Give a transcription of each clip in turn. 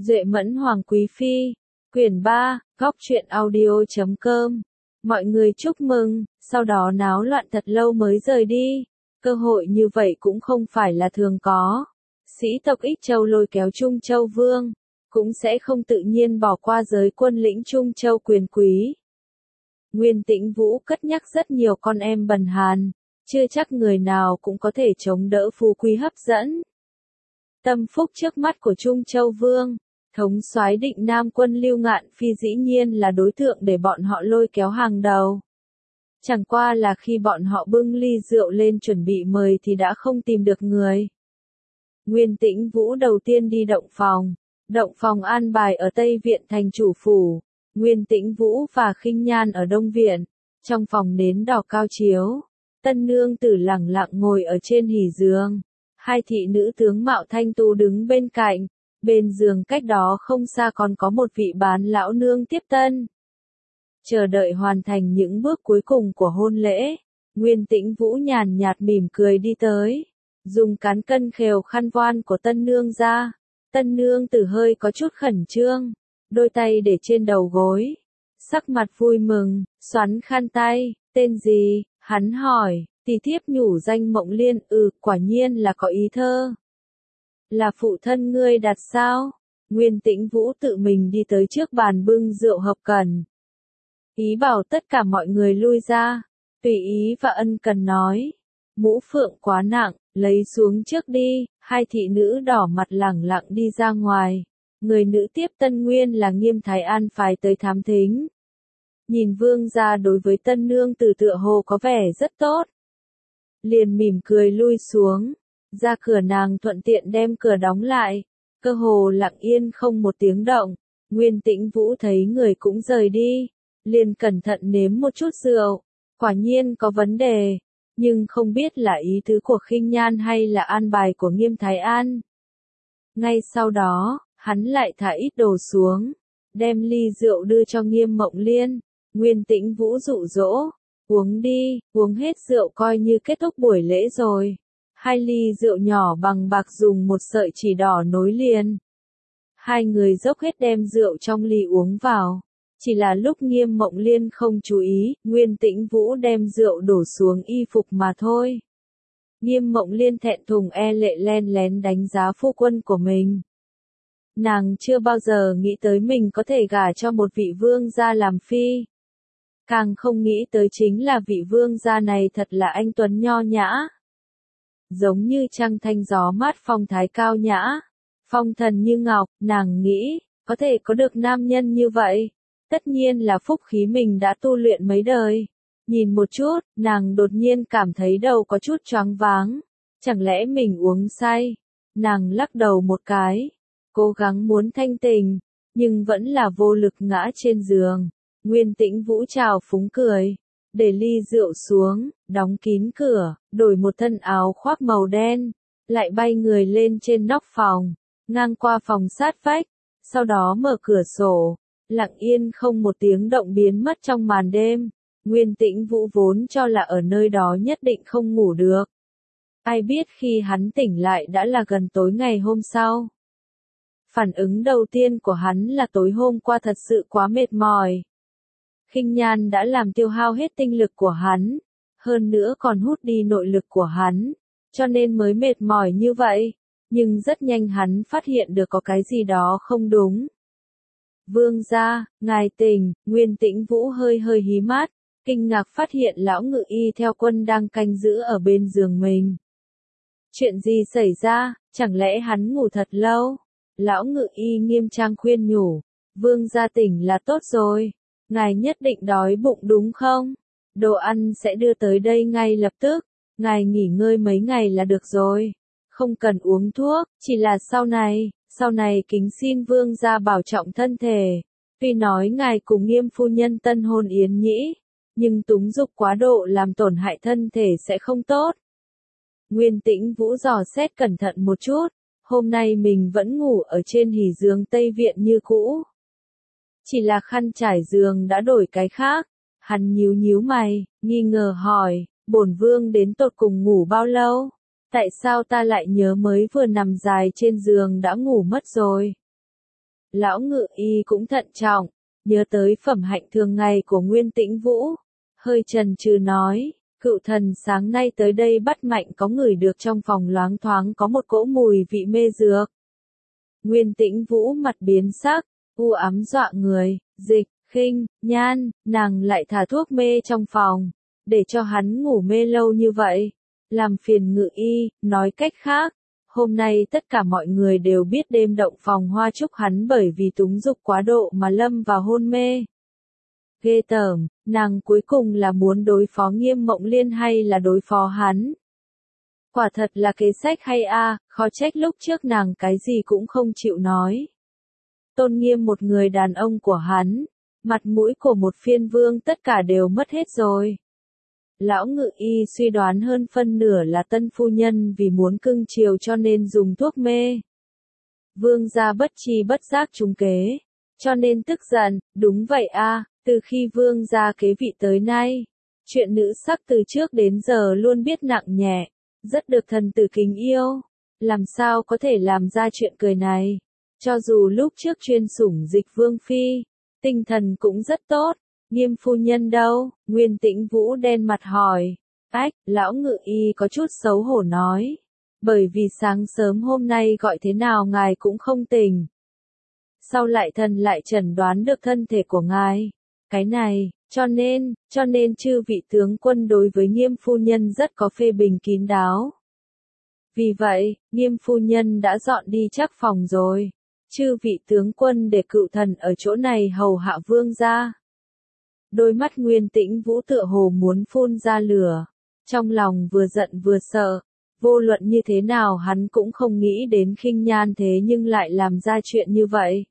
Duệ Mẫn Hoàng Quý Phi, quyển 3, góc truyện audio.com. Mọi người chúc mừng, sau đó náo loạn thật lâu mới rời đi. Cơ hội như vậy cũng không phải là thường có. Sĩ tộc Ích Châu lôi kéo Trung Châu Vương, cũng sẽ không tự nhiên bỏ qua giới quân lĩnh Trung Châu quyền quý. Nguyên Tĩnh Vũ cất nhắc rất nhiều con em bần hàn, chưa chắc người nào cũng có thể chống đỡ phú quý hấp dẫn. Tâm phúc trước mắt của Trung Châu Vương, thống soái Định Nam quân Lưu Ngạn Phi dĩ nhiên là đối tượng để bọn họ lôi kéo hàng đầu. Chẳng qua là khi bọn họ bưng ly rượu lên chuẩn bị mời thì đã không tìm được người. Nguyên Tĩnh Vũ đầu tiên đi động phòng an bài ở Tây Viện thành chủ phủ, Nguyên Tĩnh Vũ và Khinh Nhan ở Đông Viện, trong phòng nến đỏ cao chiếu, tân nương tử lẳng lặng ngồi ở trên hỉ giường, hai thị nữ tướng mạo thanh tú đứng bên cạnh, bên giường cách đó không xa còn có một vị bán lão nương tiếp tân. Chờ đợi hoàn thành những bước cuối cùng của hôn lễ, Nguyên Tĩnh Vũ nhàn nhạt mỉm cười đi tới, dùng cán cân khều khăn voan của tân nương ra. Tân nương tử hơi có chút khẩn trương, đôi tay để trên đầu gối, sắc mặt vui mừng, xoắn khăn tay, tên gì, hắn hỏi, tỷ thiếp nhủ danh Mộng Liên, quả nhiên là có ý thơ. Là phụ thân ngươi đặt sao? Nguyên Tĩnh Vũ tự mình đi tới trước bàn bưng rượu hợp cần. Ý bảo tất cả mọi người lui ra, tùy ý và ân cần nói, mũ phượng quá nặng, lấy xuống trước đi. Hai thị nữ đỏ mặt lẳng lặng đi ra ngoài. Người nữ tiếp tân nguyên là Nghiêm Thái An phái tới thám thính. Nhìn vương gia đối với tân nương tử tựa hồ có vẻ rất tốt. Liền mỉm cười lui xuống. Ra cửa nàng thuận tiện đem cửa đóng lại. Cơ hồ lặng yên không một tiếng động. Nguyên Tĩnh Vũ thấy người cũng rời đi. Liền cẩn thận nếm một chút rượu. Quả nhiên có vấn đề. Nhưng không biết là ý tứ của Khinh Nhan hay là an bài của Nghiêm Thái An. Ngay sau đó, hắn lại thả ít đồ xuống, đem ly rượu đưa cho Nghiêm Mộng Liên. Nguyên Tĩnh Vũ dụ dỗ, uống đi, uống hết rượu coi như kết thúc buổi lễ rồi. Hai ly rượu nhỏ bằng bạc dùng một sợi chỉ đỏ nối liền. Hai người dốc hết đem rượu trong ly uống vào. Chỉ là lúc Nghiêm Mộng Liên không chú ý, Nguyên Tĩnh Vũ đem rượu đổ xuống y phục mà thôi. Nghiêm Mộng Liên thẹn thùng lệ len lén đánh giá phu quân của mình. Nàng chưa bao giờ nghĩ tới mình có thể gả cho một vị vương gia làm phi. Càng không nghĩ tới chính là vị vương gia này thật là anh tuấn nho nhã. Giống như trăng thanh gió mát phong thái cao nhã, phong thần như ngọc, nàng nghĩ, có thể có được nam nhân như vậy. Tất nhiên là phúc khí mình đã tu luyện mấy đời. Nhìn một chút, nàng đột nhiên cảm thấy đầu có chút choáng váng. Chẳng lẽ mình uống say? Nàng lắc đầu một cái. Cố gắng muốn thanh tình, nhưng vẫn là vô lực ngã trên giường. Nguyên Tĩnh Vũ trào phúng cười. Để ly rượu xuống, đóng kín cửa, đổi một thân áo khoác màu đen. Lại bay người lên trên nóc phòng, ngang qua phòng sát vách. Sau đó mở cửa sổ. Lặng yên không một tiếng động biến mất trong màn đêm. Nguyên Tĩnh Vũ vốn cho là ở nơi đó nhất định không ngủ được. Ai biết khi hắn tỉnh lại đã là gần tối ngày hôm sau. Phản ứng đầu tiên của hắn là tối hôm qua thật sự quá mệt mỏi. Khinh Nhan đã làm tiêu hao hết tinh lực của hắn, hơn nữa còn hút đi nội lực của hắn, cho nên mới mệt mỏi như vậy. Nhưng rất nhanh hắn phát hiện được có cái gì đó không đúng. Vương gia, ngài tỉnh, Nguyên Tĩnh Vũ hơi hí mắt, kinh ngạc phát hiện lão ngự y theo quân đang canh giữ ở bên giường mình. Chuyện gì xảy ra, chẳng lẽ hắn ngủ thật lâu? Lão ngự y nghiêm trang khuyên nhủ, vương gia tỉnh là tốt rồi, ngài nhất định đói bụng đúng không? Đồ ăn sẽ đưa tới đây ngay lập tức, ngài nghỉ ngơi mấy ngày là được rồi, không cần uống thuốc, chỉ là sau này kính xin vương gia bảo trọng thân thể. Tuy nói ngài cùng Nghiêm phu nhân tân hôn yến nhĩ, nhưng túng dục quá độ làm tổn hại thân thể sẽ không tốt. Nguyên Tĩnh Vũ dò xét cẩn thận một chút, hôm nay mình vẫn ngủ ở trên hỉ giường Tây Viện như cũ. Chỉ là khăn trải giường đã đổi cái khác. Hắn nhíu mày, nghi ngờ hỏi, bổn vương đến tột cùng ngủ bao lâu? Tại sao ta lại nhớ mới vừa nằm dài trên giường đã ngủ mất rồi? Lão Ngự Y cũng thận trọng, nhớ tới phẩm hạnh thường ngày của Nguyên Tĩnh Vũ, hơi chần chừ nói, cựu thần sáng nay tới đây bắt mạnh có ngửi được trong phòng loáng thoáng có một cỗ mùi vị mê dược. Nguyên Tĩnh Vũ mặt biến sắc, u ám dọa người, Dịch, Khinh, Nhan, nàng lại thả thuốc mê trong phòng, để cho hắn ngủ mê lâu như vậy. Làm phiền Ngự Y, nói cách khác, hôm nay tất cả mọi người đều biết đêm động phòng hoa chúc hắn bởi vì túng dục quá độ mà lâm vào hôn mê. Ghê tởm, nàng cuối cùng là muốn đối phó Nghiêm Mộng Liên hay là đối phó hắn? Quả thật là kế sách hay a, khó trách lúc trước nàng cái gì cũng không chịu nói. Tôn nghiêm một người đàn ông của hắn, mặt mũi của một phiên vương tất cả đều mất hết rồi. Lão Ngự Y suy đoán hơn phân nửa là tân phu nhân vì muốn cưng chiều cho nên dùng thuốc mê. Vương gia bất tri bất giác trúng kế, cho nên tức giận, đúng vậy a, từ khi vương gia kế vị tới nay, chuyện nữ sắc từ trước đến giờ luôn biết nặng nhẹ, rất được thần tử kính yêu, làm sao có thể làm ra chuyện cười này. Cho dù lúc trước chuyên sủng Dịch Vương phi, tinh thần cũng rất tốt. Nghiêm phu nhân đâu? Nguyên Tĩnh Vũ đen mặt hỏi. Ách, lão Ngự Y có chút xấu hổ nói. Bởi vì sáng sớm hôm nay gọi thế nào ngài cũng không tỉnh. Sau lại thần lại chẩn đoán được thân thể của ngài. Cái này, cho nên chư vị tướng quân đối với Nghiêm phu nhân rất có phê bình kín đáo. Vì vậy, Nghiêm phu nhân đã dọn đi chắc phòng rồi. Chư vị tướng quân để cựu thần ở chỗ này hầu hạ vương gia. Đôi mắt Nguyên Tĩnh Vũ tựa hồ muốn phun ra lửa, trong lòng vừa giận vừa sợ, vô luận như thế nào hắn cũng không nghĩ đến Khinh Nhan thế nhưng lại làm ra chuyện như vậy.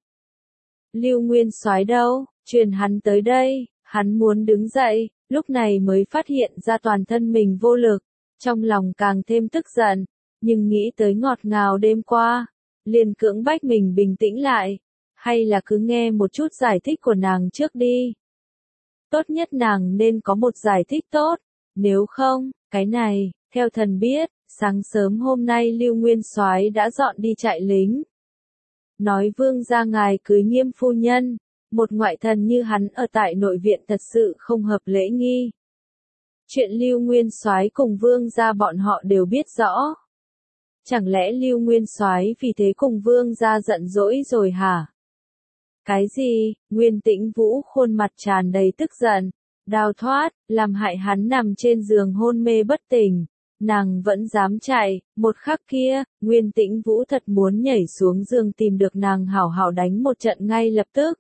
Lưu Nguyên Soái đâu, truyền hắn tới đây, hắn muốn đứng dậy, lúc này mới phát hiện ra toàn thân mình vô lực, trong lòng càng thêm tức giận, nhưng nghĩ tới ngọt ngào đêm qua, liền cưỡng bách mình bình tĩnh lại, hay là cứ nghe một chút giải thích của nàng trước đi. Tốt nhất nàng nên có một giải thích tốt, nếu không, cái này, theo thần biết, sáng sớm hôm nay Lưu Nguyên Soái đã dọn đi trại lính. Nói vương gia ngài cưới Nghiêm phu nhân, một ngoại thần như hắn ở tại nội viện thật sự không hợp lễ nghi. Chuyện Lưu Nguyên Soái cùng vương gia bọn họ đều biết rõ. Chẳng lẽ Lưu Nguyên Soái vì thế cùng vương gia giận dỗi rồi hả? Cái gì? Nguyên Tĩnh Vũ khuôn mặt tràn đầy tức giận, đào thoát, làm hại hắn nằm trên giường hôn mê bất tỉnh. Nàng vẫn dám chạy, một khắc kia, Nguyên Tĩnh Vũ thật muốn nhảy xuống giường tìm được nàng hảo hảo đánh một trận ngay lập tức.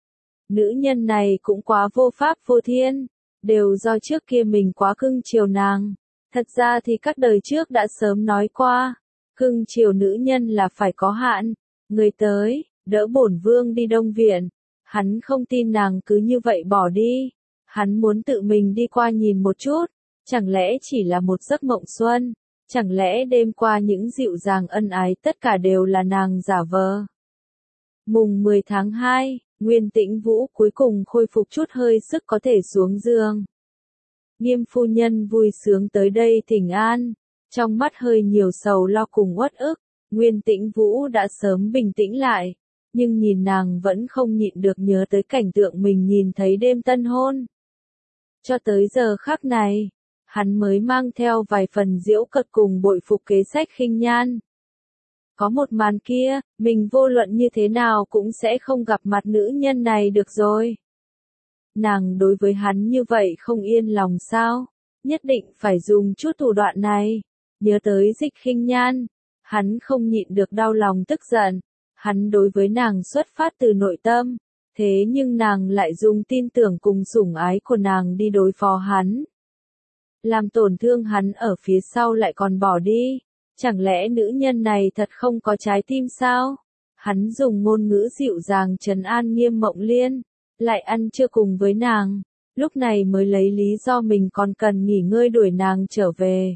Nữ nhân này cũng quá vô pháp vô thiên, đều do trước kia mình quá cưng chiều nàng. Thật ra thì các đời trước đã sớm nói qua, cưng chiều nữ nhân là phải có hạn. Người tới, đỡ bổn vương đi Đông Viện. Hắn không tin nàng cứ như vậy bỏ đi. Hắn muốn tự mình đi qua nhìn một chút. Chẳng lẽ chỉ là một giấc mộng xuân? Chẳng lẽ đêm qua những dịu dàng ân ái tất cả đều là nàng giả vờ? Mùng 10 tháng 2, Nguyên Tĩnh Vũ cuối cùng khôi phục chút hơi sức có thể xuống giường. Nghiêm phu nhân vui sướng tới đây thỉnh an. Trong mắt hơi nhiều sầu lo cùng uất ức. Nguyên Tĩnh Vũ đã sớm bình tĩnh lại. Nhưng nhìn nàng vẫn không nhịn được nhớ tới cảnh tượng mình nhìn thấy đêm tân hôn. Cho tới giờ khắc này, hắn mới mang theo vài phần giễu cợt cùng bội phục kế sách Khinh Nhan. Có một màn kia, mình vô luận như thế nào cũng sẽ không gặp mặt nữ nhân này được rồi. Nàng đối với hắn như vậy không yên lòng sao? Nhất định phải dùng chút thủ đoạn này. Nhớ tới Dịch Khinh Nhan, hắn không nhịn được đau lòng tức giận. Hắn đối với nàng xuất phát từ nội tâm, thế nhưng nàng lại dùng tin tưởng cùng sủng ái của nàng đi đối phó hắn. Làm tổn thương hắn ở phía sau lại còn bỏ đi. Chẳng lẽ nữ nhân này thật không có trái tim sao? Hắn dùng ngôn ngữ dịu dàng trấn an Nghiêm Mộng Liên, lại ăn trưa cùng với nàng, lúc này mới lấy lý do mình còn cần nghỉ ngơi đuổi nàng trở về.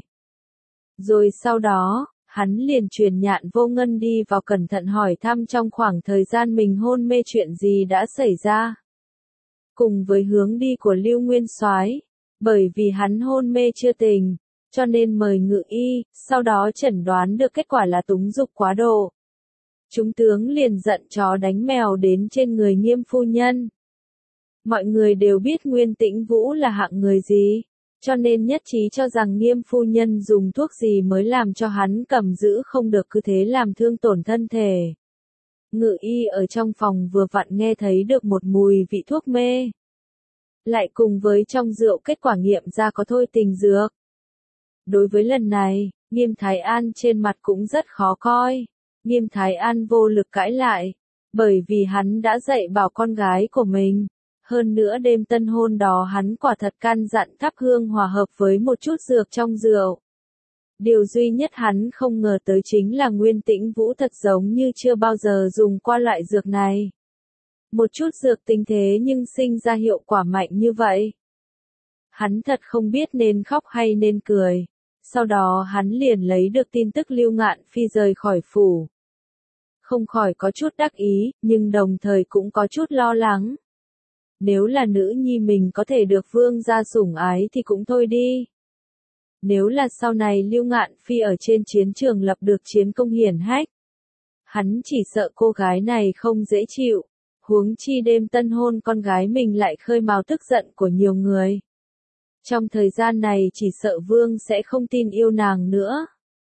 Rồi sau đó, hắn liền truyền Nhạn Vô Ngân đi vào cẩn thận hỏi thăm trong khoảng thời gian mình hôn mê chuyện gì đã xảy ra. Cùng với hướng đi của Lưu Nguyên Soái, bởi vì hắn hôn mê chưa tỉnh, cho nên mời Ngự Y, sau đó chẩn đoán được kết quả là túng dục quá độ. Chúng tướng liền giận chó đánh mèo đến trên người Nghiêm phu nhân. Mọi người đều biết Nguyên Tĩnh Vũ là hạng người gì, cho nên nhất trí cho rằng Nghiêm phu nhân dùng thuốc gì mới làm cho hắn cầm giữ không được cứ thế làm thương tổn thân thể. Ngự y ở trong phòng vừa vặn nghe thấy được một mùi vị thuốc mê. Lại cùng với trong rượu kết quả nghiệm ra có thôi tình dược. Đối với lần này, Nghiêm Thái An trên mặt cũng rất khó coi. Nghiêm Thái An vô lực cãi lại, bởi vì hắn đã dạy bảo con gái của mình. Hơn nữa đêm tân hôn đó hắn quả thật căn dặn thắp hương hòa hợp với một chút dược trong rượu. Điều duy nhất hắn không ngờ tới chính là Nguyên Tĩnh Vũ thật giống như chưa bao giờ dùng qua loại dược này. Một chút dược tinh thế nhưng sinh ra hiệu quả mạnh như vậy. Hắn thật không biết nên khóc hay nên cười. Sau đó hắn liền lấy được tin tức Lưu Ngạn Phi rời khỏi phủ. Không khỏi có chút đắc ý, nhưng đồng thời cũng có chút lo lắng. Nếu là nữ nhi mình có thể được vương gia sủng ái thì cũng thôi đi. Nếu là sau này Lưu Ngạn Phi ở trên chiến trường lập được chiến công hiển hách, hắn chỉ sợ cô gái này không dễ chịu, huống chi đêm tân hôn con gái mình lại khơi mào tức giận của nhiều người. Trong thời gian này chỉ sợ vương sẽ không tin yêu nàng nữa.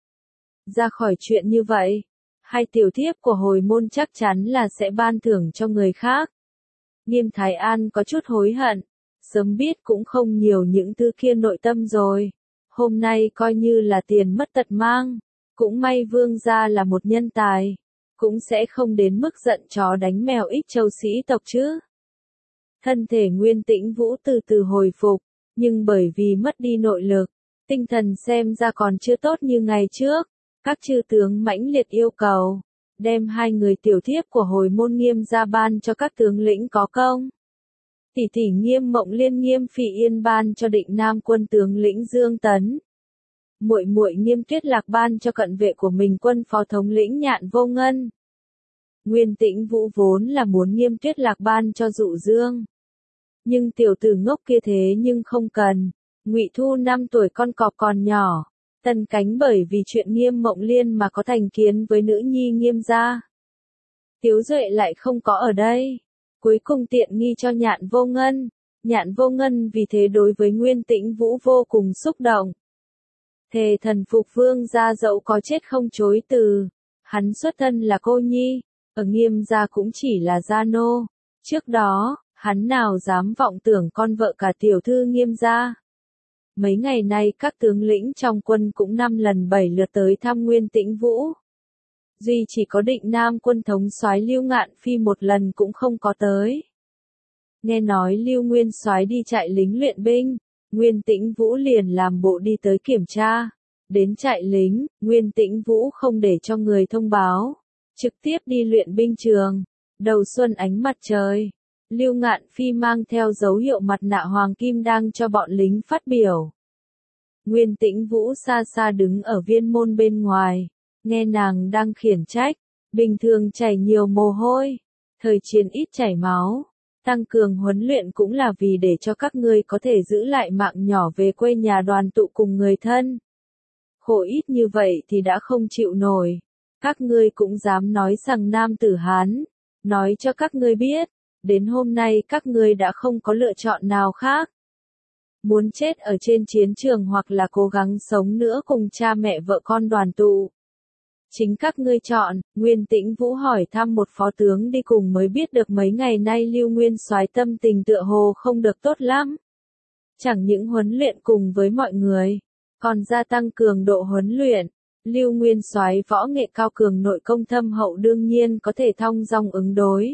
Ra khỏi chuyện như vậy, hai tiểu thiếp của hồi môn chắc chắn là sẽ ban thưởng cho người khác. Nghiêm Thái An có chút hối hận, sớm biết cũng không nhiều những thứ kia nội tâm rồi. Hôm nay coi như là tiền mất tật mang, cũng may vương gia là một nhân tài, cũng sẽ không đến mức giận chó đánh mèo ích châu sĩ tộc chứ. Thân thể Nguyên Tĩnh Vũ từ từ hồi phục, nhưng bởi vì mất đi nội lực, tinh thần xem ra còn chưa tốt như ngày trước. Các chư tướng mãnh liệt yêu cầu, đem hai người tiểu thiếp của hồi môn Nghiêm ra ban cho các tướng lĩnh có công. Tỷ tỷ Nghiêm Mộng Liên Nghiêm Phỉ Yên ban cho Định Nam quân tướng lĩnh Dương Tấn. Muội muội Nghiêm Tuyết Lạc ban cho cận vệ của mình quân phó thống lĩnh Nhạn Vô Ngân. Nguyên Tĩnh Vũ vốn là muốn Nghiêm Tuyết Lạc ban cho Dụ Dương. Nhưng tiểu tử ngốc kia thế nhưng không cần. Ngụy Thu 5 tuổi con cọp còn nhỏ. Tần Cánh bởi vì chuyện Nghiêm Mộng Liên mà có thành kiến với nữ nhi Nghiêm gia. Tiếu Duệ lại không có ở đây. Cuối cùng tiện nghi cho Nhạn Vô Ngân. Nhạn Vô Ngân vì thế đối với Nguyên Tĩnh Vũ vô cùng xúc động. Thề thần phục vương gia dẫu có chết không chối từ. Hắn xuất thân là cô nhi, ở Nghiêm gia cũng chỉ là gia nô. Trước đó, hắn nào dám vọng tưởng con vợ cả tiểu thư Nghiêm gia. Mấy ngày nay các tướng lĩnh trong quân cũng 5 lần 7 lượt tới thăm Nguyên Tĩnh Vũ. Duy chỉ có Định Nam quân thống soái Lưu Ngạn Phi một lần cũng không có tới. Nghe nói Lưu Nguyên soái đi trại lính luyện binh, Nguyên Tĩnh Vũ liền làm bộ đi tới kiểm tra. Đến trại lính, Nguyên Tĩnh Vũ không để cho người thông báo, trực tiếp đi luyện binh trường. Đầu xuân ánh mặt trời, Lưu Ngạn Phi mang theo dấu hiệu mặt nạ hoàng kim đang cho bọn lính phát biểu. Nguyên Tĩnh Vũ xa xa đứng ở viên môn bên ngoài, nghe nàng đang khiển trách, bình thường chảy nhiều mồ hôi, thời chiến ít chảy máu, tăng cường huấn luyện cũng là vì để cho các ngươi có thể giữ lại mạng nhỏ về quê nhà đoàn tụ cùng người thân. Khổ ít như vậy thì đã không chịu nổi, các ngươi cũng dám nói rằng nam tử Hán, nói cho các ngươi biết, đến hôm nay các ngươi đã không có lựa chọn nào khác. Muốn chết ở trên chiến trường hoặc là cố gắng sống nữa cùng cha mẹ vợ con đoàn tụ. Chính các ngươi chọn. Nguyên Tĩnh Vũ hỏi thăm một phó tướng đi cùng mới biết được mấy ngày nay Lưu Nguyên soái tâm tình tựa hồ không được tốt lắm. Chẳng những huấn luyện cùng với mọi người, còn gia tăng cường độ huấn luyện. Lưu Nguyên soái võ nghệ cao cường nội công thâm hậu đương nhiên có thể thong dong ứng đối.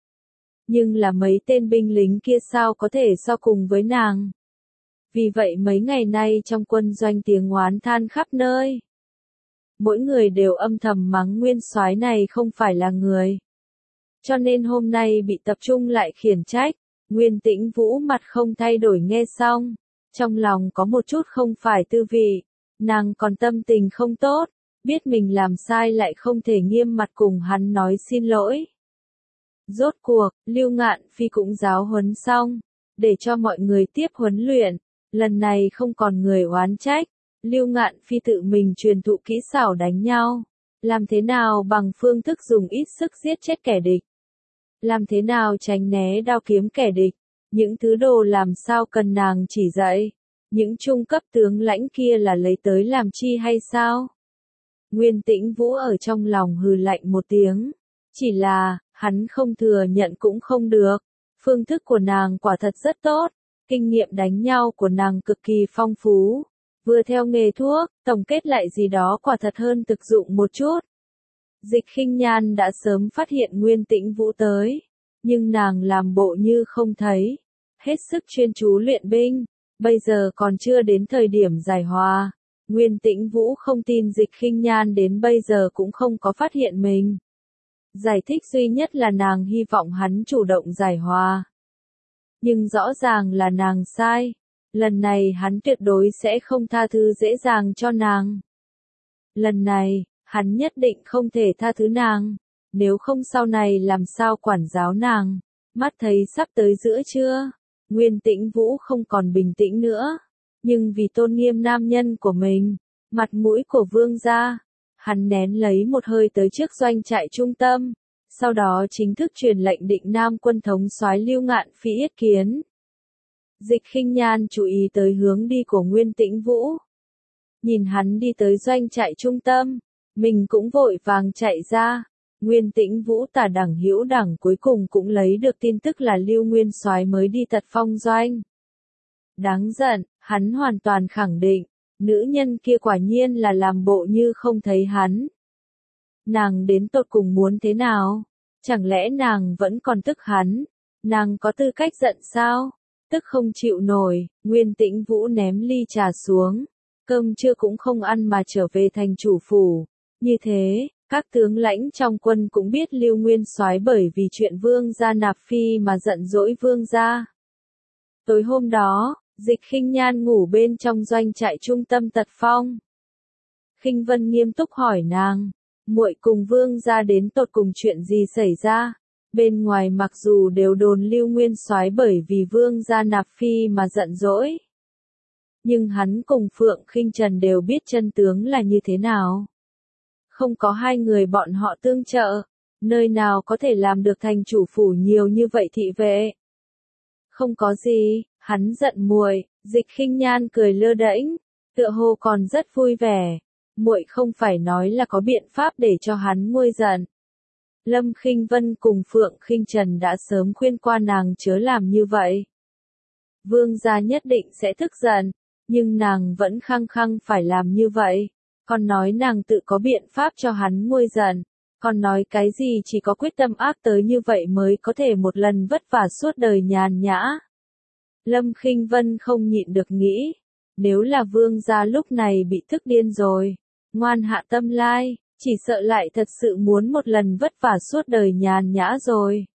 Nhưng là mấy tên binh lính kia sao có thể so cùng với nàng. Vì vậy mấy ngày nay trong quân doanh tiếng oán than khắp nơi. Mỗi người đều âm thầm mắng Nguyên soái này không phải là người. Cho nên hôm nay bị tập trung lại khiển trách. Nguyên Tĩnh Vũ mặt không thay đổi nghe xong. Trong lòng có một chút không phải tư vị. Nàng còn tâm tình không tốt. Biết mình làm sai lại không thể nghiêm mặt cùng hắn nói xin lỗi. Rốt cuộc, Lưu Ngạn Phi cũng giáo huấn xong. Để cho mọi người tiếp huấn luyện. Lần này không còn người oán trách. Lưu Ngạn Phi tự mình truyền thụ kỹ xảo đánh nhau. Làm thế nào bằng phương thức dùng ít sức giết chết kẻ địch? Làm thế nào tránh né đao kiếm kẻ địch? Những thứ đồ làm sao cần nàng chỉ dạy? Những trung cấp tướng lãnh kia là lấy tới làm chi hay sao? Nguyên Tĩnh Vũ ở trong lòng hừ lạnh một tiếng. Chỉ là, hắn không thừa nhận cũng không được. Phương thức của nàng quả thật rất tốt. Kinh nghiệm đánh nhau của nàng cực kỳ phong phú. Vừa theo nghề thuốc, tổng kết lại gì đó quả thật hơn thực dụng một chút. Dịch Khinh Nhan đã sớm phát hiện Nguyên Tĩnh Vũ tới. Nhưng nàng làm bộ như không thấy. Hết sức chuyên chú luyện binh. Bây giờ còn chưa đến thời điểm giải hòa. Nguyên Tĩnh Vũ không tin Dịch Khinh Nhan đến bây giờ cũng không có phát hiện mình. Giải thích duy nhất là nàng hy vọng hắn chủ động giải hòa. Nhưng rõ ràng là nàng sai. Lần này hắn tuyệt đối sẽ không tha thứ dễ dàng cho nàng. Lần này, hắn nhất định không thể tha thứ nàng. Nếu không sau này làm sao quản giáo nàng. Mắt thấy sắp tới giữa trưa. Nguyên Tĩnh Vũ không còn bình tĩnh nữa. Nhưng vì tôn nghiêm nam nhân của mình, mặt mũi của vương gia, hắn nén lấy một hơi tới trước doanh trại trung tâm. Sau đó chính thức truyền lệnh định Nam quân thống soái Lưu Ngạn Phi yết kiến. Dịch Khinh Nhan chú ý tới hướng đi của Nguyên Tĩnh Vũ. Nhìn hắn đi tới doanh trại trung tâm, mình cũng vội vàng chạy ra. Nguyên Tĩnh Vũ tả đẳng hữu đẳng cuối cùng cũng lấy được tin tức là Lưu Nguyên soái mới đi Tật Phong doanh. Đáng giận, hắn hoàn toàn khẳng định, nữ nhân kia quả nhiên là làm bộ như không thấy hắn. Nàng đến tột cùng muốn thế nào? Chẳng lẽ nàng vẫn còn tức hắn? Nàng có tư cách giận sao? Tức không chịu nổi, Nguyên Tĩnh Vũ ném ly trà xuống. Cơm trưa cũng không ăn mà trở về thành chủ phủ. Như thế, các tướng lãnh trong quân cũng biết Lưu Nguyên soái bởi vì chuyện vương gia nạp phi mà giận dỗi vương gia. Tối hôm đó, Dịch Khinh Nhan ngủ bên trong doanh trại trung tâm Tật Phong. Khinh Vân nghiêm túc hỏi nàng, muội cùng vương gia đến tột cùng chuyện gì xảy ra? Bên ngoài mặc dù đều đồn Lưu Nguyên soái bởi vì vương gia nạp phi mà giận dỗi. Nhưng hắn cùng Phượng Khinh Trần đều biết chân tướng là như thế nào. Không có hai người bọn họ tương trợ, nơi nào có thể làm được thành chủ phủ nhiều như vậy thị vệ. Không có gì, hắn giận muội. Dịch Khinh Nhan cười lơ đễnh, tựa hồ còn rất vui vẻ. Muội không phải nói là có biện pháp để cho hắn nguôi giận. Lâm Khinh Vân cùng Phượng Khinh Trần đã sớm khuyên qua nàng chớ làm như vậy. Vương gia nhất định sẽ tức giận, nhưng nàng vẫn khăng khăng phải làm như vậy. Còn nói nàng tự có biện pháp cho hắn nguôi giận. Còn nói cái gì chỉ có quyết tâm ác tới như vậy mới có thể một lần vất vả suốt đời nhàn nhã. Lâm Khinh Vân không nhịn được nghĩ, nếu là vương gia lúc này bị tức điên rồi, ngoan hạ tâm lai, chỉ sợ lại thật sự muốn một lần vất vả suốt đời nhàn nhã rồi.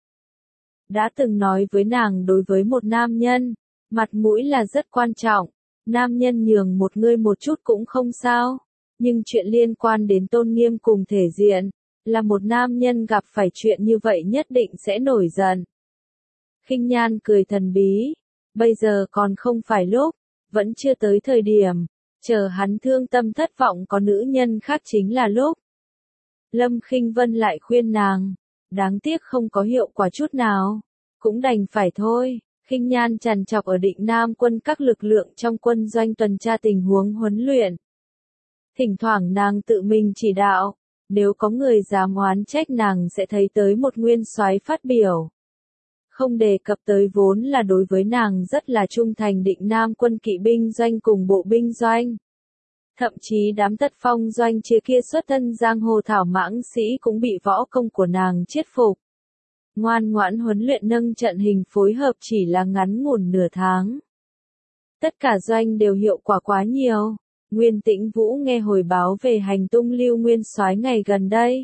Đã từng nói với nàng đối với một nam nhân, mặt mũi là rất quan trọng, nam nhân nhường một người một chút cũng không sao, nhưng chuyện liên quan đến tôn nghiêm cùng thể diện, là một nam nhân gặp phải chuyện như vậy nhất định sẽ nổi giận. Khinh Nhan cười thần bí. Bây giờ còn không phải lúc, vẫn chưa tới thời điểm, chờ hắn thương tâm thất vọng có nữ nhân khác chính là lúc. Lâm Khinh Vân lại khuyên nàng, đáng tiếc không có hiệu quả chút nào, cũng đành phải thôi. Khinh Nhan trằn trọc ở Định Nam quân các lực lượng trong quân doanh tuần tra tình huống huấn luyện. Thỉnh thoảng nàng tự mình chỉ đạo, nếu có người dám oán trách nàng sẽ thấy tới một nguyên soái phát biểu. Không đề cập tới vốn là đối với nàng rất là trung thành Định Nam quân kỵ binh doanh cùng bộ binh doanh. Thậm chí đám Tật Phong doanh chia kia xuất thân giang hồ thảo mãng sĩ cũng bị võ công của nàng chiết phục. Ngoan ngoãn huấn luyện nâng trận hình phối hợp chỉ là ngắn ngủn nửa tháng. Tất cả doanh đều hiệu quả quá nhiều. Nguyên Tĩnh Vũ nghe hồi báo về hành tung Lưu Nguyên soái ngày gần đây.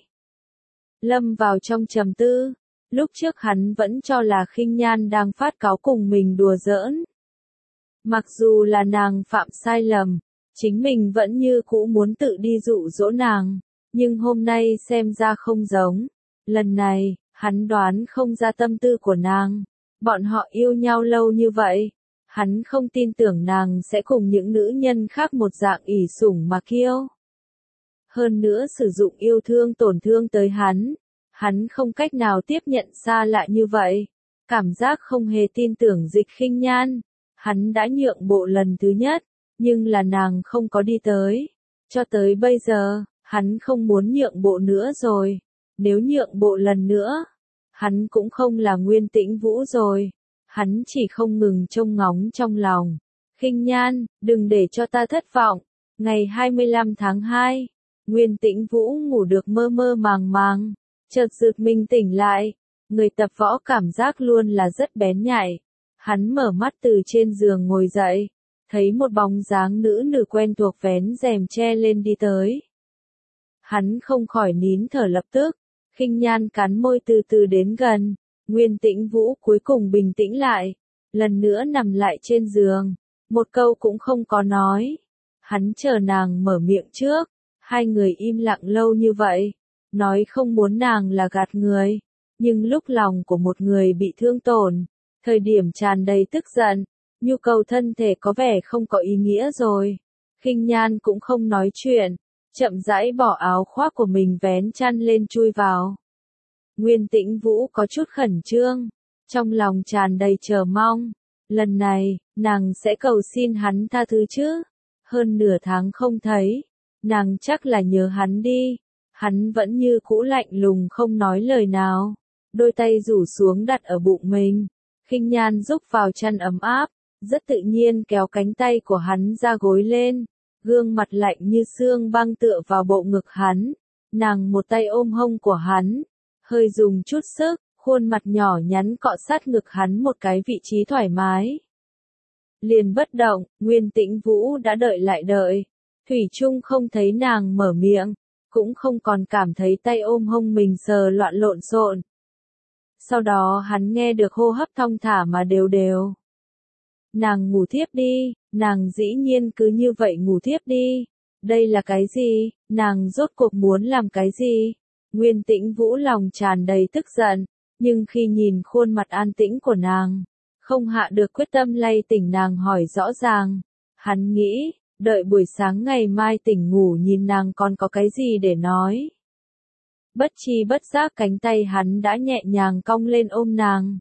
Lâm vào trong trầm tư. Lúc trước hắn vẫn cho là Khinh Nhan đang phát cáo cùng mình đùa giỡn. Mặc dù là nàng phạm sai lầm, chính mình vẫn như cũ muốn tự đi dụ dỗ nàng, nhưng hôm nay xem ra không giống. Lần này, hắn đoán không ra tâm tư của nàng. Bọn họ yêu nhau lâu như vậy, hắn không tin tưởng nàng sẽ cùng những nữ nhân khác một dạng ỷ sủng mà kiêu. hơn nữa sử dụng yêu thương tổn thương tới hắn. Hắn không cách nào tiếp nhận xa lạ như vậy. Cảm giác không hề tin tưởng Dịch Khinh Nhan. Hắn đã nhượng bộ lần thứ nhất, nhưng là nàng không có đi tới. Cho tới bây giờ, hắn không muốn nhượng bộ nữa rồi. Nếu nhượng bộ lần nữa, hắn cũng không là Nguyên Tĩnh Vũ rồi. Hắn chỉ không ngừng trông ngóng trong lòng. Khinh Nhan, đừng để cho ta thất vọng. Ngày 25 tháng 2, Nguyên Tĩnh Vũ ngủ được mơ mơ màng màng. Chợt giật mình tỉnh lại. Người tập võ cảm giác luôn là rất bén nhạy. Hắn mở mắt từ trên giường ngồi dậy. Thấy một bóng dáng nữ quen thuộc vén rèm che lên đi tới. Hắn không khỏi nín thở lập tức. Khinh Nhan cắn môi từ từ đến gần. Nguyên Tĩnh Vũ cuối cùng bình tĩnh lại. Lần nữa nằm lại trên giường. Một câu cũng không có nói. Hắn chờ nàng mở miệng trước. Hai người im lặng lâu như vậy. Nói không muốn nàng là gạt người. Nhưng lúc lòng của một người bị thương tổn. Thời điểm tràn đầy tức giận. Nhu cầu thân thể có vẻ không có ý nghĩa rồi. Khinh Nhan cũng không nói chuyện. Chậm rãi bỏ áo khoác của mình vén chăn lên chui vào. Nguyên Tĩnh Vũ có chút khẩn trương. Trong lòng tràn đầy chờ mong. Lần này, nàng sẽ cầu xin hắn tha thứ chứ. Hơn nửa tháng không thấy. Nàng chắc là nhớ hắn đi. Hắn vẫn như cũ lạnh lùng không nói lời nào. Đôi tay rủ xuống đặt ở bụng mình. Khinh Nhan rúc vào chăn ấm áp. Rất tự nhiên kéo cánh tay của hắn ra gối lên. Gương mặt lạnh như xương băng tựa vào bộ ngực hắn. Nàng một tay ôm hông của hắn. Hơi dùng chút sức, khuôn mặt nhỏ nhắn cọ sát ngực hắn một cái vị trí thoải mái. Liền bất động, Nguyên Tĩnh Vũ đã đợi lại đợi. Thủy chung không thấy nàng mở miệng. Cũng không còn cảm thấy tay ôm hông mình sờ loạn lộn xộn. Sau đó hắn nghe được hô hấp thong thả mà đều đều. Nàng ngủ thiếp đi, nàng dĩ nhiên cứ như vậy ngủ thiếp đi. Đây là cái gì, nàng rốt cuộc muốn làm cái gì? Nguyên Tĩnh Vũ lòng tràn đầy tức giận, nhưng khi nhìn khuôn mặt an tĩnh của nàng, không hạ được quyết tâm lay tỉnh nàng hỏi rõ ràng. Hắn nghĩ, đợi buổi sáng ngày mai tỉnh ngủ nhìn nàng còn có cái gì để nói. Bất chi bất giác cánh tay hắn đã nhẹ nhàng cong lên ôm nàng.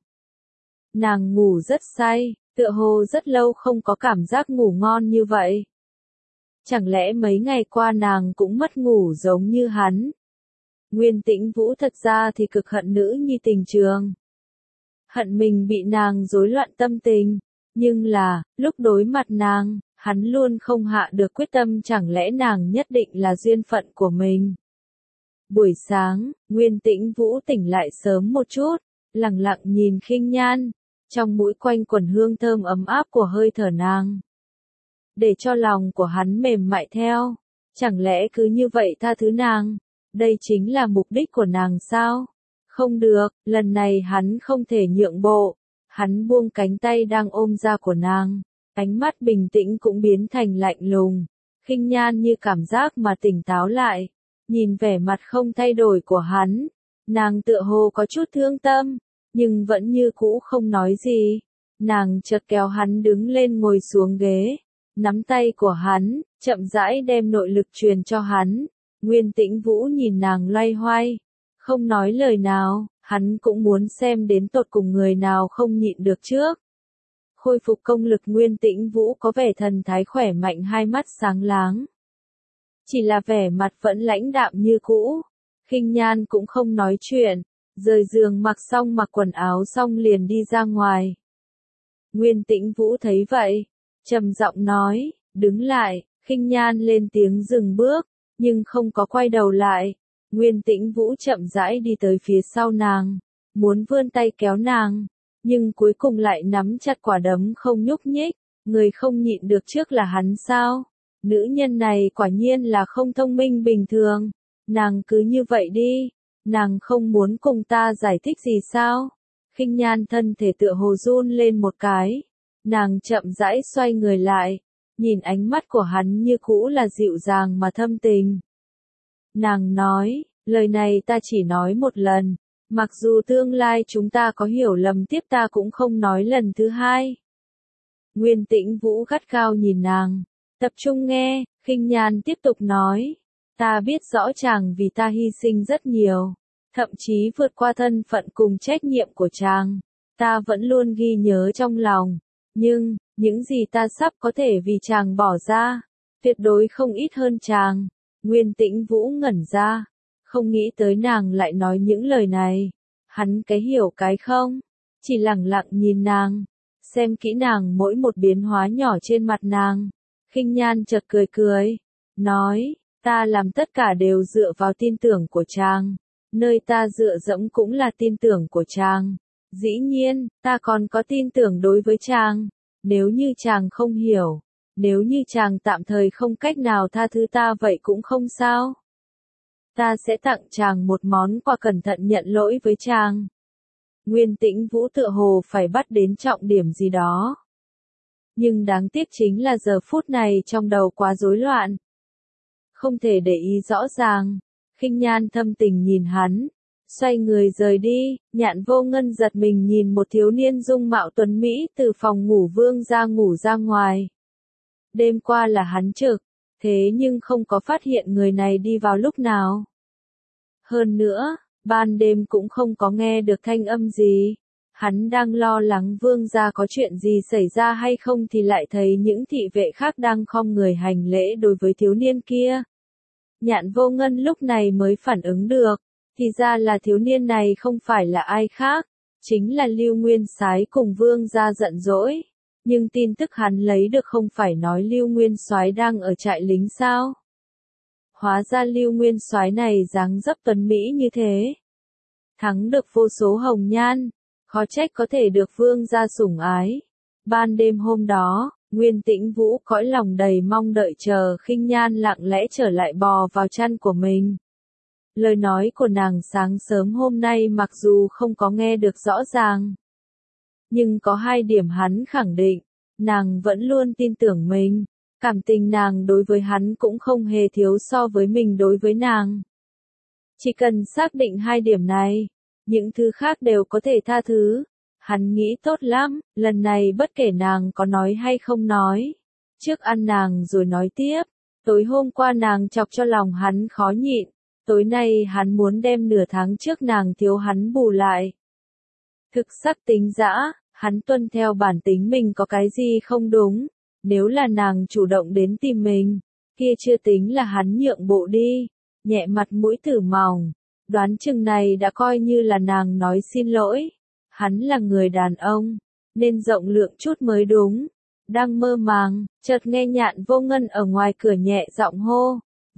Nàng ngủ rất say, tựa hồ rất lâu không có cảm giác ngủ ngon như vậy. Chẳng lẽ mấy ngày qua nàng cũng mất ngủ giống như hắn? Nguyên Tĩnh Vũ thật ra thì cực hận nữ nhi Tình Trường. Hận mình bị nàng rối loạn tâm tình. Nhưng là, lúc đối mặt nàng, hắn luôn không hạ được quyết tâm chẳng lẽ nàng nhất định là duyên phận của mình. Buổi sáng, Nguyên Tĩnh Vũ tỉnh lại sớm một chút, lặng lặng nhìn Khinh Nhan. Trong mũi quanh quẩn hương thơm ấm áp của hơi thở nàng. Để cho lòng của hắn mềm mại theo. Chẳng lẽ cứ như vậy tha thứ nàng? Đây chính là mục đích của nàng sao? Không được, lần này hắn không thể nhượng bộ. Hắn buông cánh tay đang ôm ra của nàng. Ánh mắt bình tĩnh cũng biến thành lạnh lùng. Khinh Nhan như cảm giác mà tỉnh táo lại. Nhìn vẻ mặt không thay đổi của hắn. Nàng tựa hồ có chút thương tâm. Nhưng vẫn như cũ không nói gì. Nàng chợt kéo hắn đứng lên ngồi xuống ghế. Nắm tay của hắn, chậm rãi đem nội lực truyền cho hắn. Nguyên Tĩnh Vũ nhìn nàng loay hoay. Không nói lời nào, hắn cũng muốn xem đến tột cùng người nào không nhịn được trước. Khôi phục công lực Nguyên Tĩnh Vũ có vẻ thần thái khỏe mạnh hai mắt sáng láng. Chỉ là vẻ mặt vẫn lãnh đạm như cũ. Khinh Nhan cũng không nói chuyện. Rời giường mặc xong mặc quần áo xong liền đi ra ngoài. Nguyên Tĩnh Vũ thấy vậy, trầm giọng nói, đứng lại. Khinh Nhan lên tiếng dừng bước, nhưng không có quay đầu lại. Nguyên Tĩnh Vũ chậm rãi đi tới phía sau nàng, muốn vươn tay kéo nàng, nhưng cuối cùng lại nắm chặt quả đấm không nhúc nhích. Người không nhịn được trước là hắn sao? Nữ nhân này quả nhiên là không thông minh bình thường. Nàng cứ như vậy đi. Nàng không muốn cùng ta giải thích gì sao? Khinh Nhan thân thể tựa hồ run lên một cái. Nàng chậm rãi xoay người lại. Nhìn ánh mắt của hắn như cũ là dịu dàng mà thâm tình. Nàng nói, lời này ta chỉ nói một lần. Mặc dù tương lai chúng ta có hiểu lầm tiếp ta cũng không nói lần thứ hai. Nguyên Tĩnh Vũ gắt gao nhìn nàng. Tập trung nghe, Khinh Nhan tiếp tục nói. Ta biết rõ chàng vì ta hy sinh rất nhiều, thậm chí vượt qua thân phận cùng trách nhiệm của chàng. Ta vẫn luôn ghi nhớ trong lòng, nhưng, những gì ta sắp có thể vì chàng bỏ ra, tuyệt đối không ít hơn chàng. Nguyên Tĩnh Vũ ngẩn ra, không nghĩ tới nàng lại nói những lời này. Hắn cái hiểu cái không, chỉ lẳng lặng nhìn nàng, xem kỹ nàng mỗi một biến hóa nhỏ trên mặt nàng. Khinh Nhan chợt cười cười, nói, ta làm tất cả đều dựa vào tin tưởng của chàng, nơi ta dựa dẫm cũng là tin tưởng của chàng. Dĩ nhiên, ta còn có tin tưởng đối với chàng, nếu như chàng không hiểu, nếu như chàng tạm thời không cách nào tha thứ ta vậy cũng không sao. Ta sẽ tặng chàng một món quà cẩn thận nhận lỗi với chàng. Nguyên Tĩnh Vũ tựa hồ phải bắt đến trọng điểm gì đó. Nhưng đáng tiếc chính là giờ phút này trong đầu quá rối loạn. Không thể để ý rõ ràng. Khinh Nhan thâm tình nhìn hắn, xoay người rời đi. Nhạn Vô Ngân giật mình nhìn một thiếu niên dung mạo tuấn mỹ từ phòng ngủ vương ra ngủ ra ngoài. Đêm qua là hắn trực, thế nhưng không có phát hiện người này đi vào lúc nào. Hơn nữa, ban đêm cũng không có nghe được thanh âm gì. Hắn đang lo lắng vương gia có chuyện gì xảy ra hay không thì lại thấy những thị vệ khác đang khom người hành lễ đối với thiếu niên kia. Nhạn Vô Ngân lúc này mới phản ứng được, thì ra là thiếu niên này không phải là ai khác, chính là Lưu Nguyên Soái cùng vương gia giận dỗi. Nhưng tin tức hắn lấy được không phải nói Lưu Nguyên Soái đang ở trại lính sao? Hóa ra Lưu Nguyên Soái này dáng dấp tuấn mỹ như thế, thắng được vô số hồng nhan, khó trách có thể được vương gia sủng ái. Ban đêm hôm đó, Nguyên Tĩnh Vũ cõi lòng đầy mong đợi chờ Khinh Nhan lặng lẽ trở lại bò vào chăn của mình. Lời nói của nàng sáng sớm hôm nay mặc dù không có nghe được rõ ràng, nhưng có hai điểm hắn khẳng định, nàng vẫn luôn tin tưởng mình, cảm tình nàng đối với hắn cũng không hề thiếu so với mình đối với nàng. Chỉ cần xác định hai điểm này, những thứ khác đều có thể tha thứ. Hắn nghĩ tốt lắm, lần này bất kể nàng có nói hay không nói, trước ăn nàng rồi nói tiếp. Tối hôm qua nàng chọc cho lòng hắn khó nhịn, tối nay hắn muốn đem nửa tháng trước nàng thiếu hắn bù lại. Thực sắc tính dã, hắn tuân theo bản tính mình có cái gì không đúng, nếu là nàng chủ động đến tìm mình, kia chưa tính là hắn nhượng bộ đi, nhẹ mặt mũi thử mỏng, đoán chừng này đã coi như là nàng nói xin lỗi. Hắn là người đàn ông, nên rộng lượng chút mới đúng. Đang mơ màng, chợt nghe Nhạn Vô Ngân ở ngoài cửa nhẹ giọng hô,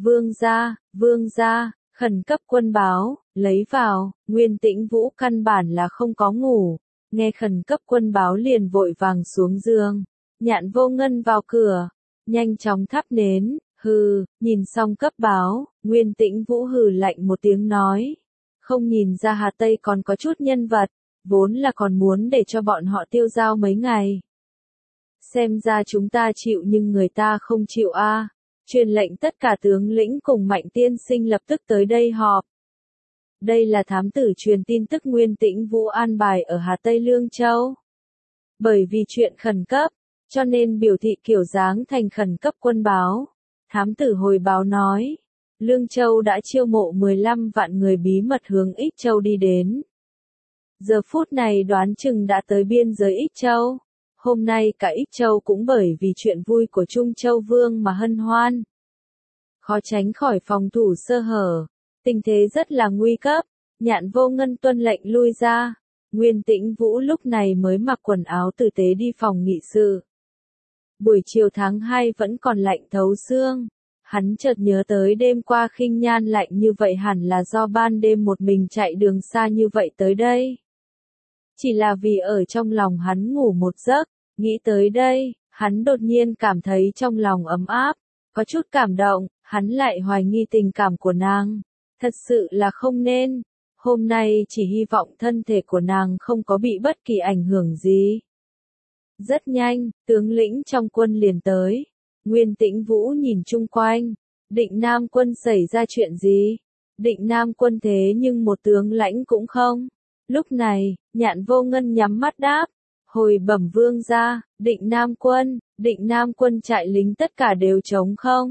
vương gia, khẩn cấp quân báo, lấy vào. Nguyên Tĩnh Vũ căn bản là không có ngủ, nghe khẩn cấp quân báo liền vội vàng xuống giường. Nhạn Vô Ngân vào cửa, nhanh chóng thắp nến, nhìn xong cấp báo, Nguyên Tĩnh Vũ hừ lạnh một tiếng nói, không nhìn ra Hà Tây còn có chút nhân vật, vốn là còn muốn để cho bọn họ tiêu dao mấy ngày. Xem ra chúng ta chịu nhưng người ta không chịu a. Truyền lệnh tất cả tướng lĩnh cùng Mạnh tiên sinh lập tức tới đây họp. Đây là thám tử truyền tin tức Nguyên Tĩnh Vũ an bài ở Hà Tây Lương Châu. Bởi vì chuyện khẩn cấp, cho nên biểu thị kiểu dáng thành khẩn cấp quân báo. Thám tử hồi báo nói, Lương Châu đã chiêu mộ 15 vạn người bí mật hướng Ích Châu đi đến. Giờ phút này đoán chừng đã tới biên giới Ích Châu. Hôm nay cả Ích Châu cũng bởi vì chuyện vui của Trung Châu Vương mà hân hoan. Khó tránh khỏi phòng thủ sơ hở. Tình thế rất là nguy cấp. Nhạn Vô Ngân tuân lệnh lui ra. Nguyên Tĩnh Vũ lúc này mới mặc quần áo tử tế đi phòng nghị sự. Buổi chiều tháng 2 vẫn còn lạnh thấu xương. Hắn chợt nhớ tới đêm qua Khinh Nhan lạnh như vậy hẳn là do ban đêm một mình chạy đường xa như vậy tới đây. Chỉ là vì ở trong lòng hắn ngủ một giấc, nghĩ tới đây, hắn đột nhiên cảm thấy trong lòng ấm áp, có chút cảm động, hắn lại hoài nghi tình cảm của nàng. Thật sự là không nên, hôm nay chỉ hy vọng thân thể của nàng không có bị bất kỳ ảnh hưởng gì. Rất nhanh, tướng lĩnh trong quân liền tới. Nguyên Tĩnh Vũ nhìn chung quanh, Định Nam quân xảy ra chuyện gì? Định Nam quân thế nhưng một tướng lãnh cũng không. Lúc này, Nhạn Vô Ngân nhắm mắt đáp, hồi bẩm vương gia, Định Nam quân trại lính tất cả đều trống không.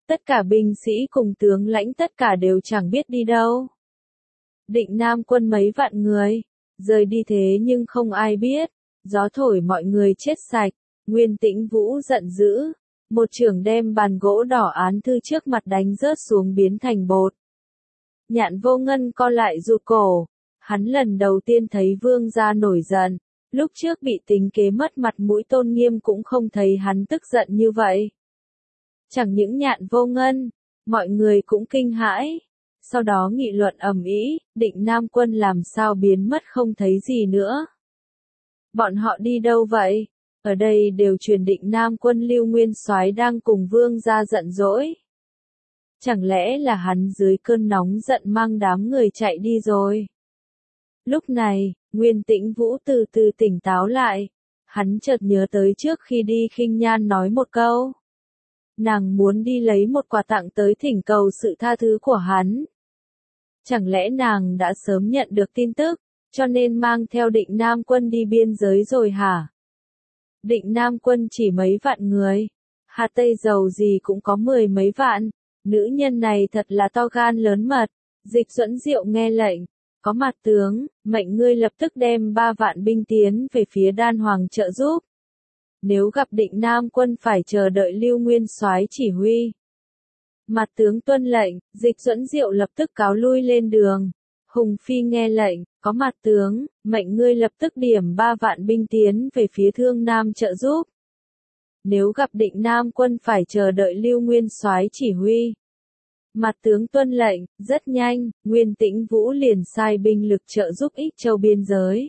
Tất cả binh sĩ cùng tướng lãnh tất cả đều chẳng biết đi đâu. Định Nam quân mấy vạn người, rời đi thế nhưng không ai biết, gió thổi mọi người chết sạch, Nguyên Tĩnh Vũ giận dữ, một chưởng đem bàn gỗ đỏ án thư trước mặt đánh rớt xuống biến thành bột. Nhạn Vô Ngân co lại rụt cổ, hắn lần đầu tiên thấy vương gia nổi giận, lúc trước bị tính kế mất mặt mũi tôn nghiêm cũng không thấy hắn tức giận như vậy. Chẳng những Nhạn Vô Ngân, mọi người cũng kinh hãi, sau đó nghị luận ầm ĩ, Định Nam quân làm sao biến mất không thấy gì nữa. Bọn họ đi đâu vậy? Ở đây đều truyền Định Nam quân Lưu Nguyên Soái đang cùng vương gia giận dỗi. Chẳng lẽ là hắn dưới cơn nóng giận mang đám người chạy đi rồi? Lúc này, Nguyên Tĩnh Vũ từ từ tỉnh táo lại, hắn chợt nhớ tới trước khi đi Khinh Nhan nói một câu. Nàng muốn đi lấy một quà tặng tới thỉnh cầu sự tha thứ của hắn. Chẳng lẽ nàng đã sớm nhận được tin tức, cho nên mang theo Định Nam quân đi biên giới rồi hả? Định Nam quân chỉ mấy vạn người, Hà Tây giàu gì cũng có 10 mấy vạn, nữ nhân này thật là to gan lớn mật. Dịch Duẫn Diệu nghe lệnh, có mặt tướng, mệnh ngươi lập tức đem 3 vạn binh tiến về phía Đan Hoàng trợ giúp. Nếu gặp Định Nam quân phải chờ đợi Lưu Nguyên Soái chỉ huy. Mặt tướng tuân lệnh, Dịch Duẫn Diệu lập tức cáo lui lên đường. Hùng Phi nghe lệnh, có mặt tướng, mệnh ngươi lập tức điểm 3 vạn binh tiến về phía Thương Nam trợ giúp. Nếu gặp Định Nam quân phải chờ đợi Lưu Nguyên Soái chỉ huy. Mặt tướng tuân lệnh, rất nhanh, Nguyên Tĩnh Vũ liền sai binh lực trợ giúp Ích Châu biên giới.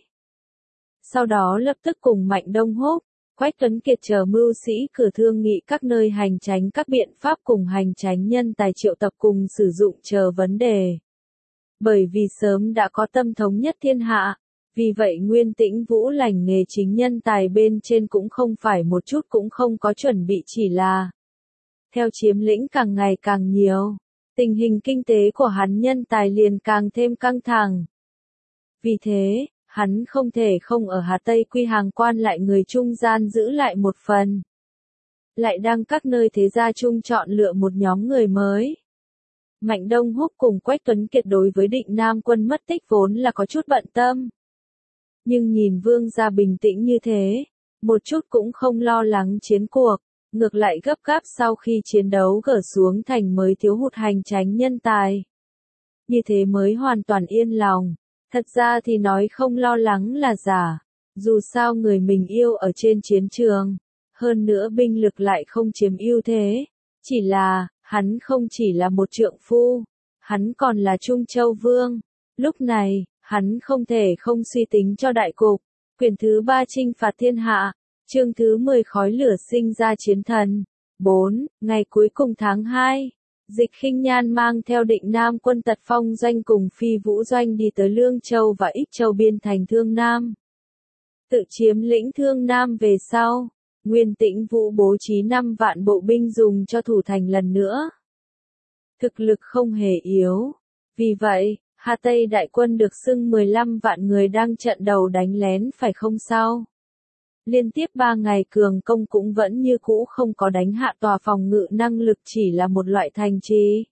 Sau đó lập tức cùng Mạnh Đông Húc, Quách Tuấn Kiệt chờ mưu sĩ cử thương nghị các nơi hành tránh các biện pháp cùng hành tránh nhân tài triệu tập cùng sử dụng chờ vấn đề. Bởi vì sớm đã có tâm thống nhất thiên hạ, vì vậy Nguyên Tĩnh Vũ lành nghề chính nhân tài bên trên cũng không phải một chút cũng không có chuẩn bị, chỉ là theo chiếm lĩnh càng ngày càng nhiều, tình hình kinh tế của hắn nhân tài liền càng thêm căng thẳng. Vì thế, hắn không thể không ở Hà Tây quy hàng quan lại người trung gian giữ lại một phần. Lại đang các nơi thế gia chung chọn lựa một nhóm người mới. Mạnh Đông Húc cùng Quách Tuấn Kiệt đối với Định Nam quân mất tích vốn là có chút bận tâm. Nhưng nhìn vương gia bình tĩnh như thế, một chút cũng không lo lắng chiến cuộc, ngược lại gấp gáp sau khi chiến đấu gỡ xuống thành mới thiếu hụt hành tránh nhân tài. Như thế mới hoàn toàn yên lòng. Thật ra thì nói không lo lắng là giả, dù sao người mình yêu ở trên chiến trường, hơn nữa binh lực lại không chiếm ưu thế, chỉ là, hắn không chỉ là một trượng phu, hắn còn là Trung Châu Vương. Lúc này, hắn không thể không suy tính cho đại cục. Quyển thứ 3 chinh phạt thiên hạ, chương thứ 10 khói lửa sinh ra chiến thần. 4. Ngày cuối cùng tháng 2. Dịch Khinh Nhan mang theo Định Nam quân Tật Phong doanh cùng Phi Vũ doanh đi tới Lương Châu và Ích Châu biên thành Thương Nam. Tự chiếm lĩnh Thương Nam về sau, Nguyên Tĩnh Vũ bố trí 5 vạn bộ binh dùng cho thủ thành lần nữa. Thực lực không hề yếu. Vì vậy, Hà Tây đại quân được xưng 15 vạn người đang trận đầu đánh lén phải không sao? Liên tiếp 3 ngày cường công cũng vẫn như cũ không có đánh hạ tòa phòng ngự, năng lực chỉ là một loại thành trì.